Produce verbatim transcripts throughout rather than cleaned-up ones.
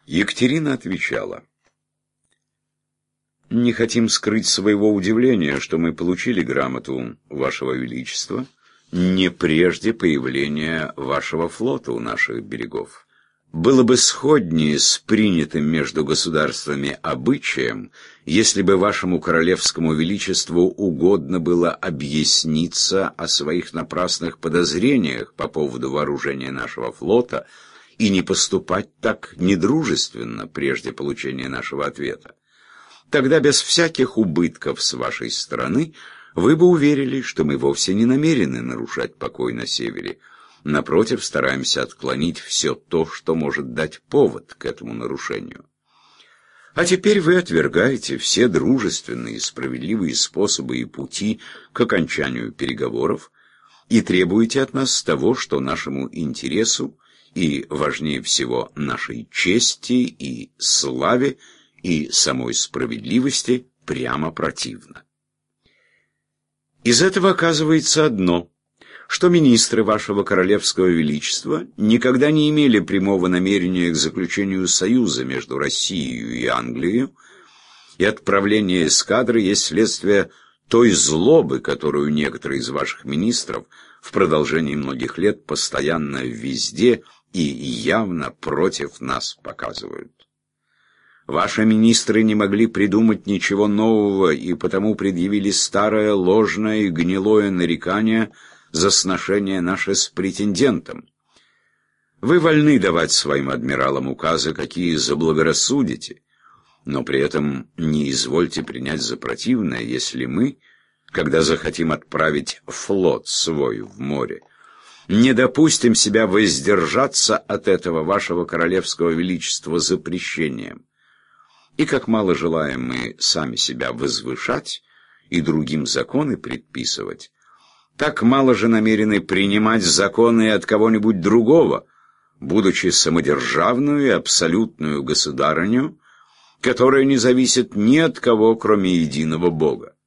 Екатерина отвечала: «Не хотим скрыть своего удивления, что мы получили грамоту Вашего Величества не прежде появления вашего флота у наших берегов. Было бы сходнее с принятым между государствами обычаем, если бы Вашему Королевскому Величеству угодно было объясниться о своих напрасных подозрениях по поводу вооружения нашего флота и не поступать так недружественно прежде получения нашего ответа. Тогда без всяких убытков с вашей стороны вы бы уверили, что мы вовсе не намерены нарушать покой на севере. Напротив, стараемся отклонить все то, что может дать повод к этому нарушению. А теперь вы отвергаете все дружественные и справедливые способы и пути к окончанию переговоров и требуете от нас того, что нашему интересу и, важнее всего, нашей чести и славе и самой справедливости прямо противно. Из этого оказывается одно, что министры вашего Королевского Величества никогда не имели прямого намерения к заключению союза между Россией и Англией, и отправление эскадры есть следствие той злобы, которую некоторые из ваших министров в продолжении многих лет постоянно везде и явно против нас показывают. Ваши министры не могли придумать ничего нового и потому предъявили старое, ложное и гнилое нарекание за сношение наше с претендентом. Вы вольны давать своим адмиралам указы, какие заблагорассудите, но при этом не извольте принять за противное, если мы, когда захотим отправить флот свой в море, не допустим себя воздержаться от этого вашего Королевского Величества запрещением. И как мало желаем мы сами себя возвышать и другим законы предписывать, так мало же намерены принимать законы от кого-нибудь другого, будучи самодержавную и абсолютную государыню, которая не зависит ни от кого, кроме единого Бога.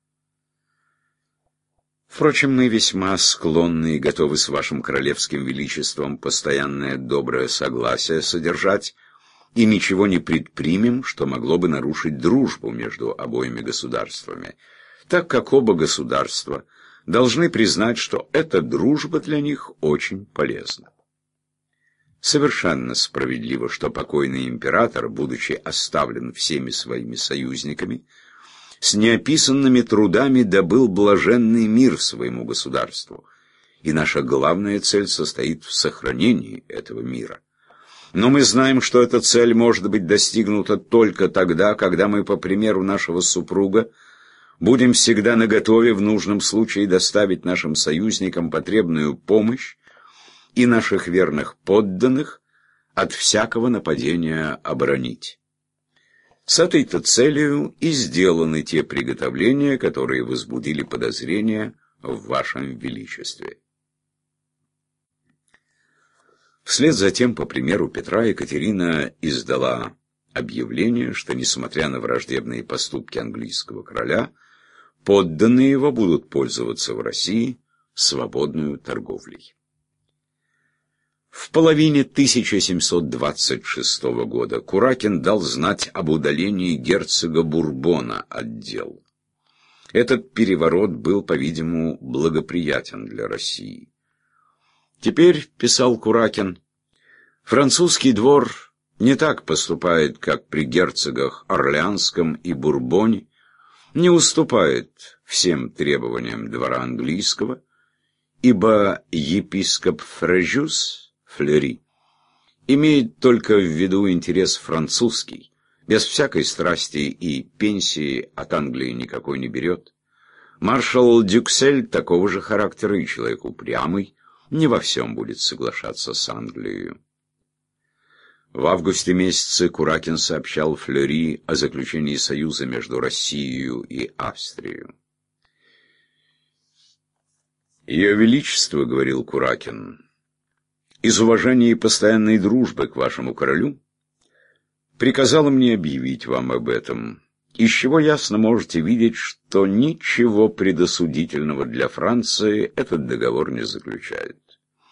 Впрочем, мы весьма склонны и готовы с вашим Королевским Величеством постоянное доброе согласие содержать, и ничего не предпримем, что могло бы нарушить дружбу между обоими государствами, так как оба государства должны признать, что эта дружба для них очень полезна. Совершенно справедливо, что покойный император, будучи оставлен всеми своими союзниками, с неописанными трудами добыл блаженный мир своему государству, и наша главная цель состоит в сохранении этого мира. Но мы знаем, что эта цель может быть достигнута только тогда, когда мы, по примеру нашего супруга, будем всегда наготове в нужном случае доставить нашим союзникам потребную помощь и наших верных подданных от всякого нападения оборонить. С этой-то целью и сделаны те приготовления, которые возбудили подозрения в вашем величестве. Вслед за тем, по примеру Петра, Екатерина издала объявление, что, несмотря на враждебные поступки английского короля, подданные его будут пользоваться в России свободную торговлей. В половине тысяча семьсот двадцать шестого года Куракин дал знать об удалении герцога Бурбона от дел. Этот переворот был, по-видимому, благоприятен для России. Теперь, писал Куракин, французский двор не так поступает, как при герцогах Орлеанском и Бурбоне, не уступает всем требованиям двора английского, ибо епископ Фрежюс, Флери, имеет только в виду интерес французский, без всякой страсти и пенсии от Англии никакой не берет. Маршал Дюксель такого же характера и человек упрямый, не во всем будет соглашаться с Англией. В августе месяце Куракин сообщал Флери о заключении союза между Россией и Австрией. «Ее Величество, — говорил Куракин, — из уважения и постоянной дружбы к вашему королю приказало мне объявить вам об этом, из чего ясно можете видеть, что ничего предосудительного для Франции этот договор не заключает.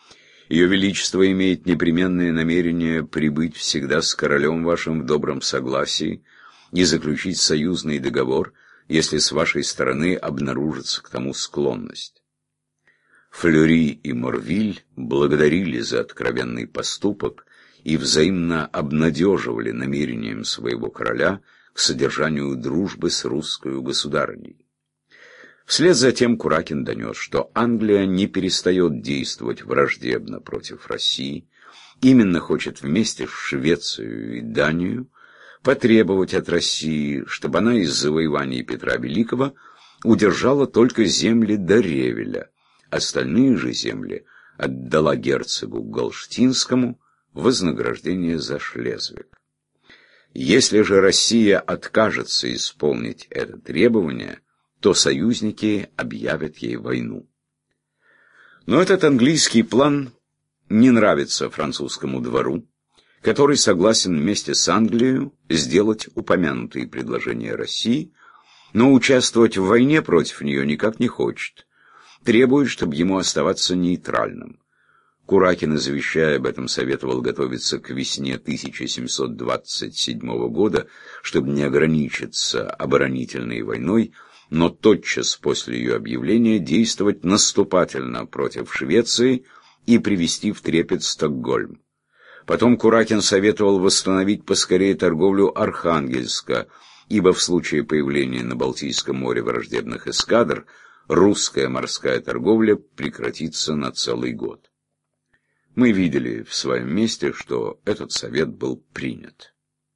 Ее Величество имеет непременное намерение прибыть всегда с королем вашим в добром согласии и заключить союзный договор, если с вашей стороны обнаружится к тому склонность. Флeury и Морвиль благодарили за откровенный поступок и взаимно обнадеживали намерением своего короля к содержанию дружбы с русской государыней. Вслед за тем Куракин донес, что Англия не перестает действовать враждебно против России, именно хочет вместе с Швецией и Данию потребовать от России, чтобы она из завоеваний Петра Великого удержала только земли до Ревеля, остальные же земли отдала герцогу Галштинскому в вознаграждение за Шлезвиг. Если же Россия откажется исполнить это требование, то союзники объявят ей войну. Но этот английский план не нравится французскому двору, который согласен вместе с Англией сделать упомянутые предложения России, но участвовать в войне против нее никак не хочет, требует, чтобы ему оставаться нейтральным. Куракин, завещая об этом, советовал готовиться к весне тысяча семьсот двадцать седьмого года, чтобы не ограничиться оборонительной войной, но тотчас после ее объявления действовать наступательно против Швеции и привести в трепет Стокгольм. Потом Куракин советовал восстановить поскорее торговлю Архангельска, ибо в случае появления на Балтийском море враждебных эскадр русская морская торговля прекратится на целый год. Мы видели в своем месте, что этот совет был принят.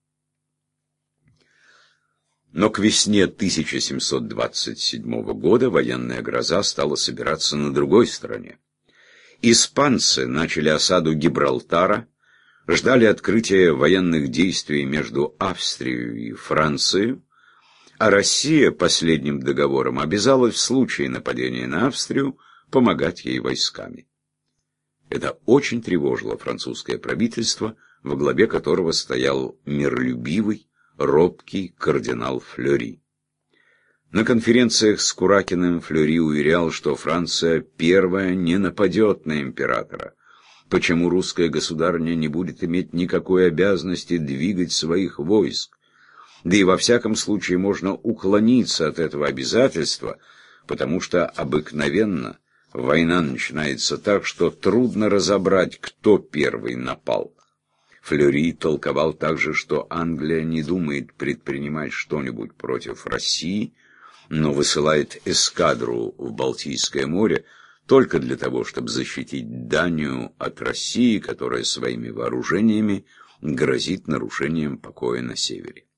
Но к весне тысяча семьсот двадцать седьмого года военная гроза стала собираться на другой стороне. Испанцы начали осаду Гибралтара, ждали открытия военных действий между Австрией и Францией, а Россия последним договором обязалась в случае нападения на Австрию помогать ей войсками. Это очень тревожило французское правительство, во главе которого стоял миролюбивый, робкий кардинал Флeury. На конференциях с Куракиным Флeury уверял, что Франция первая не нападет на императора, почему русская государыня не будет иметь никакой обязанности двигать своих войск, да и во всяком случае можно уклониться от этого обязательства, потому что обыкновенно война начинается так, что трудно разобрать, кто первый напал. Флeury толковал также, что Англия не думает предпринимать что-нибудь против России, но высылает эскадру в Балтийское море только для того, чтобы защитить Данию от России, которая своими вооружениями грозит нарушением покоя на севере.